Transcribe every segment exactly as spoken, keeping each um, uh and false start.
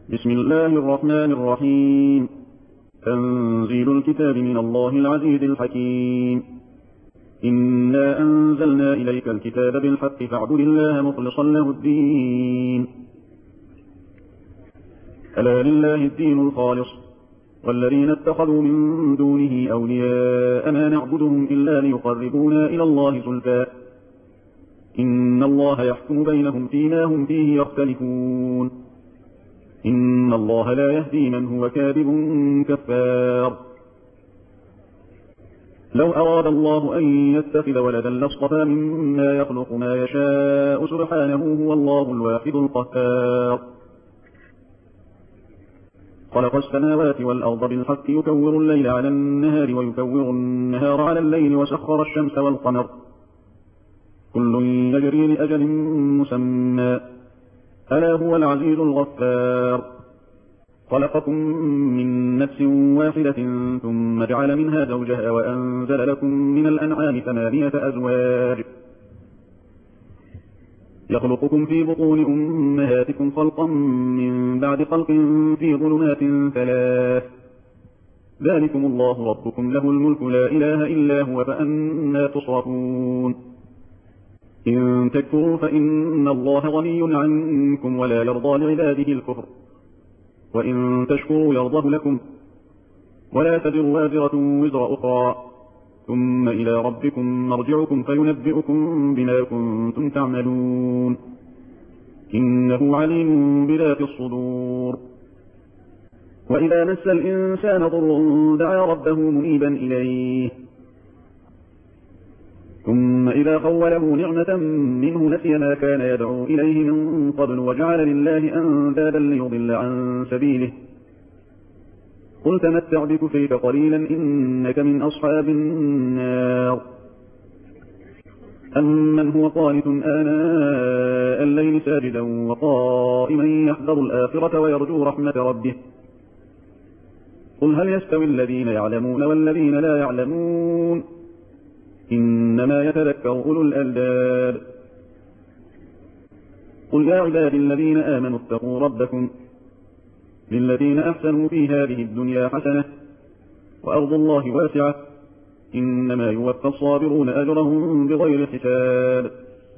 بسم الله الرحمن الرحيم. تنزيل الكتاب من الله العزيز الحكيم. إنا أنزلنا إليك الكتاب بالحق فاعبد الله مخلصا له الدين. ألا لله الدين الخالص والذين اتخذوا من دونه أولياء ما نعبدهم إلا ليقربونا إلى الله زلفى إن الله يحكم بينهم فيما هم فيه يختلفون. إن الله لا يهدي من هو كاذب كفار. لو أراد الله أن يتخذ ولدا لاصطفى مما يخلق ما يشاء سبحانه هو الله الواحد القهار. خلق السماوات والأرض بالحق يكور الليل على النهار ويكور النهار على الليل وسخر الشمس والقمر كل يجري لأجل مسمى ألا هو العزيز الغفار. خلقكم من نفس واحدة ثم جعل منها زوجها وأنزل لكم من الأنعام ثمانية أزواج يخلقكم في بطون أمهاتكم خلقا من بعد خلق في ظلمات ثلاث ذلكم الله ربكم له الملك لا إله إلا هو فأنى تصرفون. إن تكفروا فإن الله غني عنكم ولا يرضى لعباده الكفر وإن تشكروا يرضه لكم ولا تزر وازرة وزر أخرى ثم إلى ربكم مرجعكم فينبئكم بما كنتم تعملون إنه عليم بذات الصدور. وإذا مس الإنسان ضر دعا ربه منيبا إليه ثم إذا خوله نعمة منه نسي ما كان يدعو إليه من قبل وجعل لله أندادا ليضل عن سبيله قل تمتع بكفرك قليلا إنك من أصحاب النار. أمن هو قانت آناء الليل ساجدا وقائما يحذر الآخرة ويرجو رحمة ربه قل هل يستوي الذين يعلمون والذين لا يعلمون إنما يتذكر أولو الألباب. قل يا عبادي الذين آمنوا اتقوا ربكم للذين أحسنوا في هذه الدنيا حسنة وأرض الله واسعة إنما يوفى الصابرون أجرهم بغير حساب.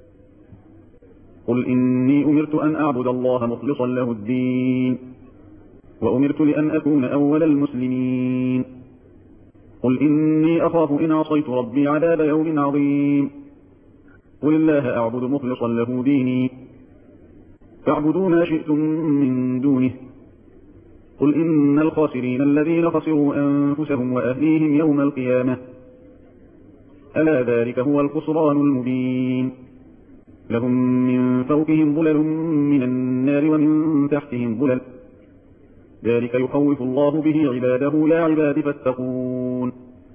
قل إني أمرت أن أعبد الله مخلصا له الدين وأمرت لأن أكون أول المسلمين. قل إني أخاف إن عصيت ربي عذاب يوم عظيم. قل الله أعبد مخلصا له ديني فاعبدوا ما شئتم من دونه. قل إن الخاسرين الذين خسروا أنفسهم وأهليهم يوم القيامة ألا ذلك هو الخسران المبين. لهم من فوقهم ظلل من النار ومن تحتهم ظلل ذلك يخوف الله به عباده لا عباد فاتقون.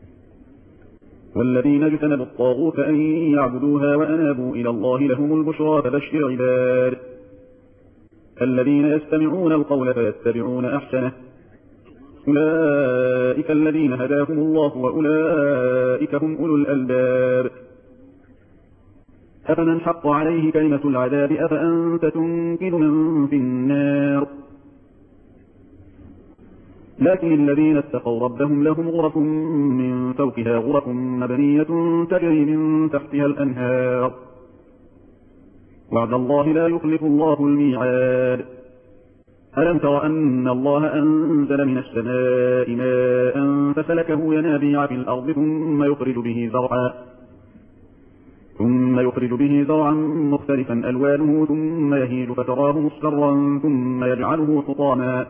والذين اجتنبوا الطاغوت أن يعبدوها وأنابوا إلى الله لهم البشرى فبشر عباد الذين يستمعون القول فيتبعون أحسنه أولئك الذين هداهم الله وأولئك هم أولو الألباب. أفمن حق عليه كلمة العذاب أفأنت تنقذ من في النار. لكن الذين اتقوا ربهم لهم غرف من فوقها غرف مبنية تجري من تحتها الأنهار وعد الله لا يخلف الله الميعاد. ألم تر أن الله أنزل من السماء ماء فسلكه ينابيع في الأرض ثم يخرج به زرعا ثم يخرج به زرعا مختلفا ألوانه ثم يهيج فتراه مصفرا ثم يجعله حطاما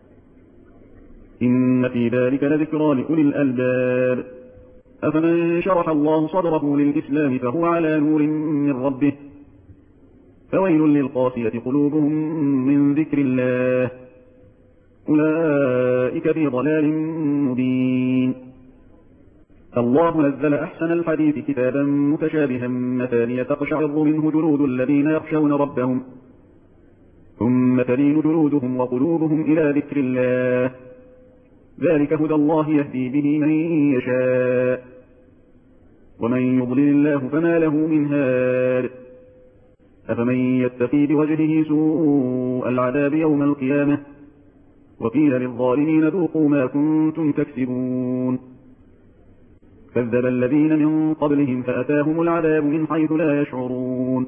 إن في ذلك لذكرى لأولي الألباب. أفمن شرح الله صدره للإسلام فهو على نور من ربه فويل للقاسية قلوبهم من ذكر الله أولئك في ضلال مبين. الله نزل أحسن الحديث كتابا متشابها مثانية تقشعر منه جلود الذين يخشون ربهم ثم تلين جلودهم وقلوبهم إلى ذكر الله ذلك هدى الله يهدي به من يشاء ومن يضلل الله فما له من هاد. أفمن يتقي بوجهه سوء العذاب يوم القيامة وقيل للظالمين ذوقوا ما كنتم تكسبون كذب الذين من قبلهم فأتاهم العذاب من حيث لا يشعرون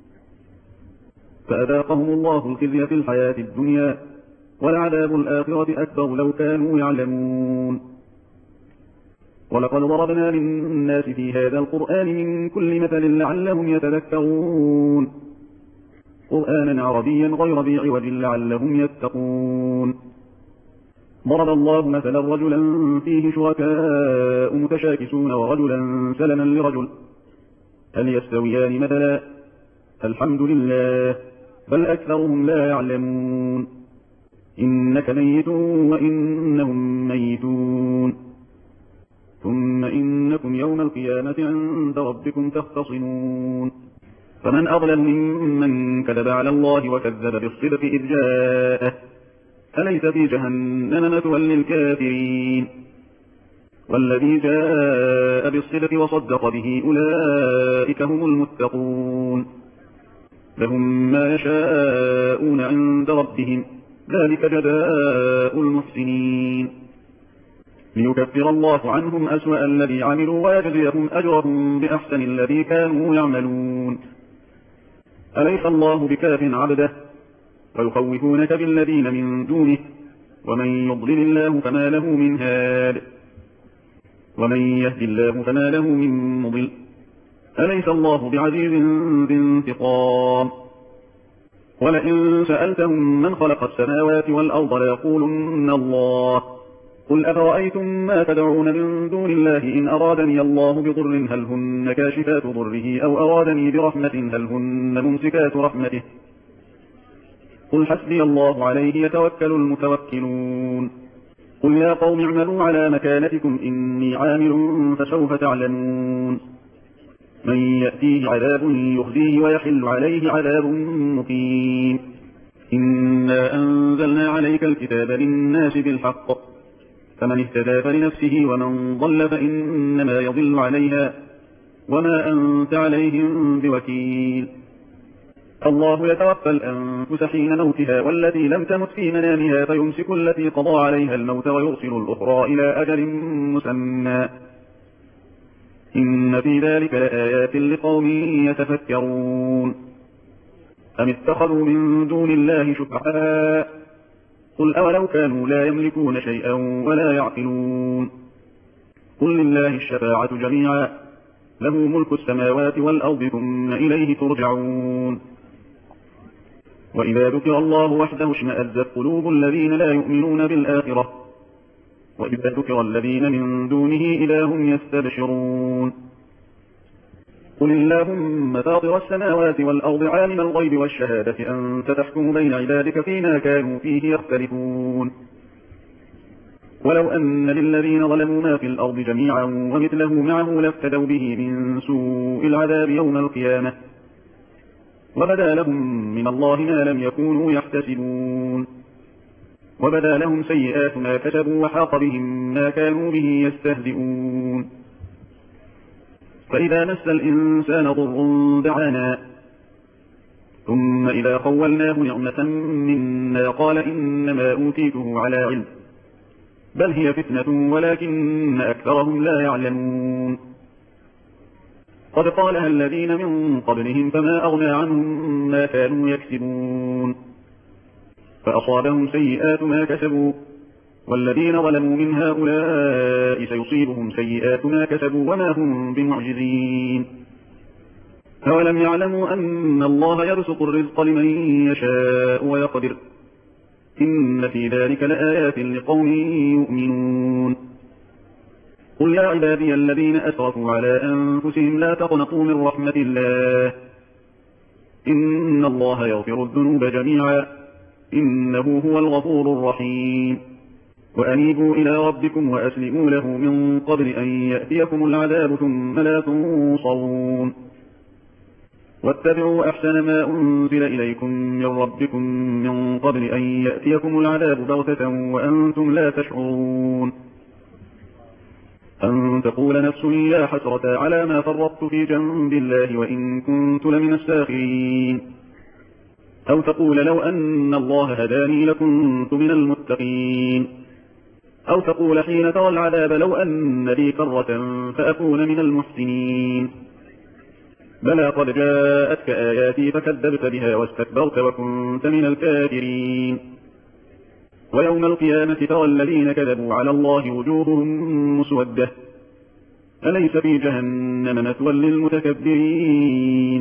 فأذاقهم الله الخزي في الحياة الدنيا ولعذاب الآخرة أكبر لو كانوا يعلمون ولقد ضربنا للناس في هذا القرآن من كل مثل لعلهم يتذكرون قرآنا عربيا غير ذي عوج لعلهم يتقون ضرب الله مثلا رجلا فيه شركاء متشاكسون ورجلا سلما لرجل هل يستويان مثلا الحمد لله بل أكثرهم لا يعلمون إنك ميت وإنهم ميتون ثم إنكم يوم القيامة عند ربكم تختصمون فمن أظلم ممن كذب على الله وكذب بالصدق إذ جاءه أليس في جهنم مثوى للكافرين والذي جاء بالصدق وصدق به أولئك هم المتقون لهم ما يشاءون عند ربهم ذلك جزاء المحسنين ليكفر الله عنهم أسوأ الذي عملوا ويجزيهم أجرهم بأحسن الذي كانوا يعملون أليس الله بكاف عبده ويخوفونك بالذين من دونه ومن يضلل الله فما له من هاد ومن يهد الله فما له من مضل أليس الله بعزيز ذي انتقام ولئن سألتهم من خلق السماوات والأرض ليقولن الله قل أفرأيتم ما تدعون من دون الله إن أرادني الله بضر هل هن كاشفات ضره أو أرادني برحمة هل هن ممسكات رحمته قل حسبي الله عليه يتوكل المتوكلون قل يا قوم اعملوا على مكانتكم إني عامل فسوف تعلمون من يأتيه عذاب يخزيه ويحل عليه عذاب مقيم إنا أنزلنا عليك الكتاب للناس بالحق فمن اهتدى فلنفسه ومن ضل فإنما يضل عليها وما أنت عليهم بوكيل الله يتوفى الأنفس حين موتها والتي لم تمت في منامها فيمسك التي قضى عليها الموت ويرسل الأخرى إلى أجل مسمى إن في ذلك لآيات لقوم يتفكرون أم اتخذوا من دون الله شفعاء قل أولو كانوا لا يملكون شيئا ولا يعقلون قل لله الشفاعة جميعا له ملك السماوات والأرض ثم إليه ترجعون وإذا ذكر الله وحده اشمأزت قلوب الذين لا يؤمنون بالآخرة وإذا ذكر الذين من دونه إذا هم يستبشرون قل اللهم فاطر السماوات والأرض عالم الغيب والشهادة أنت تحكم بين عبادك فيما كانوا فيه يختلفون ولو أن للذين ظلموا ما في الأرض جميعا ومثله معه لافتدوا به من سوء العذاب يوم القيامة وبدا لهم من الله ما لم يكونوا يحتسبون وبدا لهم سيئات ما كسبوا وحاق بهم ما كانوا به يستهزئون فإذا مس الإنسان ضر دعانا ثم إذا خولناه نعمة منا قال إنما أوتيته على علم بل هي فتنة ولكن أكثرهم لا يعلمون قد قالها الذين من قبلهم فما أغنى عنهم ما كانوا يكسبون فأصابهم سيئات ما كسبوا والذين ظلموا من هؤلاء سيصيبهم سيئات ما كسبوا وما هم بمعجزين أولم يعلموا أن الله يبسط الرزق لمن يشاء ويقدر إن في ذلك لآيات لقوم يؤمنون قل يا عبادي الذين أسرفوا على أنفسهم لا تقنطوا من رحمة الله إن الله يغفر الذنوب جميعا إنه هو الغفور الرحيم وأنيبوا إلى ربكم وأسلموا له من قبل أن يأتيكم العذاب ثم لا تنصرون واتبعوا أحسن ما أنزل إليكم من ربكم من قبل أن يأتيكم العذاب بغتة وأنتم لا تشعرون أن تقول نفس يا حسرة على ما فرطت في جنب الله وإن كنت لمن الساخرين أو تقول لو أن الله هداني لكنت من المتقين، أو تقول حين ترى العذاب لو أن لي كرة فأكون من المحسنين. بلى قد جاءتك آياتي فكذبت بها واستكبرت وكنت من الكافرين. ويوم القيامة ترى الذين كذبوا على الله وجوههم مسودة أليس في جهنم مثوى للمتكبرين.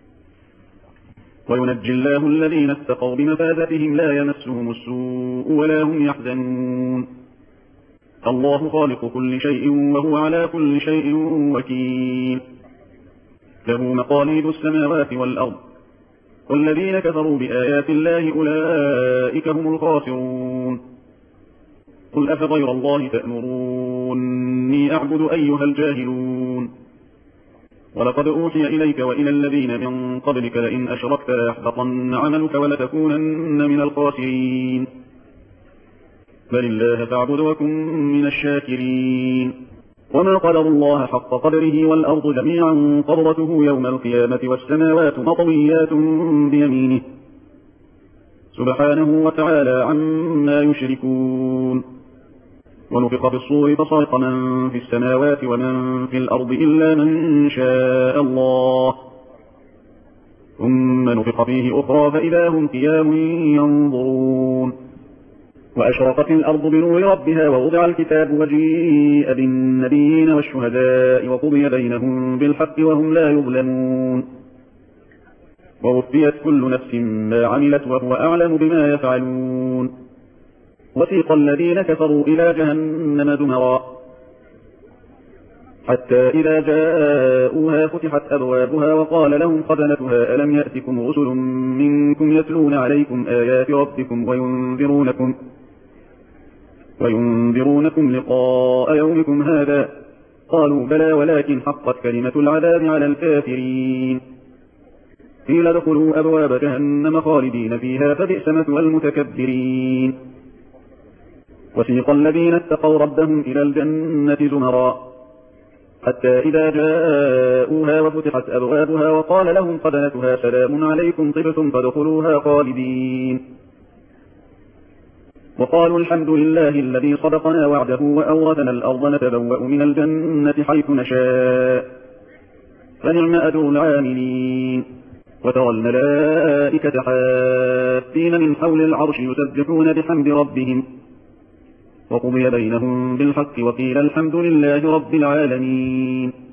وينجي الله الذين اتقوا بمفازتهم لا يمسهم السوء ولا هم يحزنون. الله خالق كل شيء وهو على كل شيء وكيل. له مقاليد السماوات والأرض والذين كفروا بآيات الله أولئك هم الخاسرون. قل أفغير الله تأمروني أعبد أيها الجاهلون. ولقد أوحي إليك وإلى الذين من قبلك لئن أشركت ليحبطن عملك ولتكونن من الخاسرين. بل الله فاعبد وكن من الشاكرين. وما قدر الله حق قدره والأرض جميعا قبضته يوم القيامة والسماوات مطويات بيمينه سبحانه وتعالى عما يشركون. ونفخ في الصور فصعق من في السماوات ومن في الأرض إلا من شاء الله، ثم نفخ فيه أخرى فإذا هم قيام ينظرون. وأشرقت الأرض بنور ربها ووضع الكتاب وجيء بالنبيين والشهداء وقضي بينهم بالحق وهم لا يظلمون. ووفيت كل نفس ما عملت وهو أعلم بما يفعلون. وسيق الذين كفروا إلى جهنم زمرا حتى إذا جاءوها فتحت أبوابها وقال لهم خزنتها ألم يأتكم رسل منكم يتلون عليكم آيات ربكم وينذرونكم وينذرونكم لقاء يومكم هذا؟ قالوا بلى ولكن حقت كلمة العذاب على الكافرين. قيل ادخلوا أبواب جهنم خالدين فيها فبئس مثوى المتكبرين. وسيق الذين اتقوا ربهم إلى الجنة زمرا حتى إذا جاءوها وفتحت أبوابها وقال لهم خزنتها سلام عليكم طبتم فادخلوها خالدين. وقالوا الحمد لله الذي صدقنا وعده وأورثنا الأرض نتبوأ من الجنة حيث نشاء فنعم أجر العاملين. وترى الملائكة حافين من حول العرش يسبحون بحمد ربهم وقضي بينهم بالحق وقيل الحمد لله رب العالمين.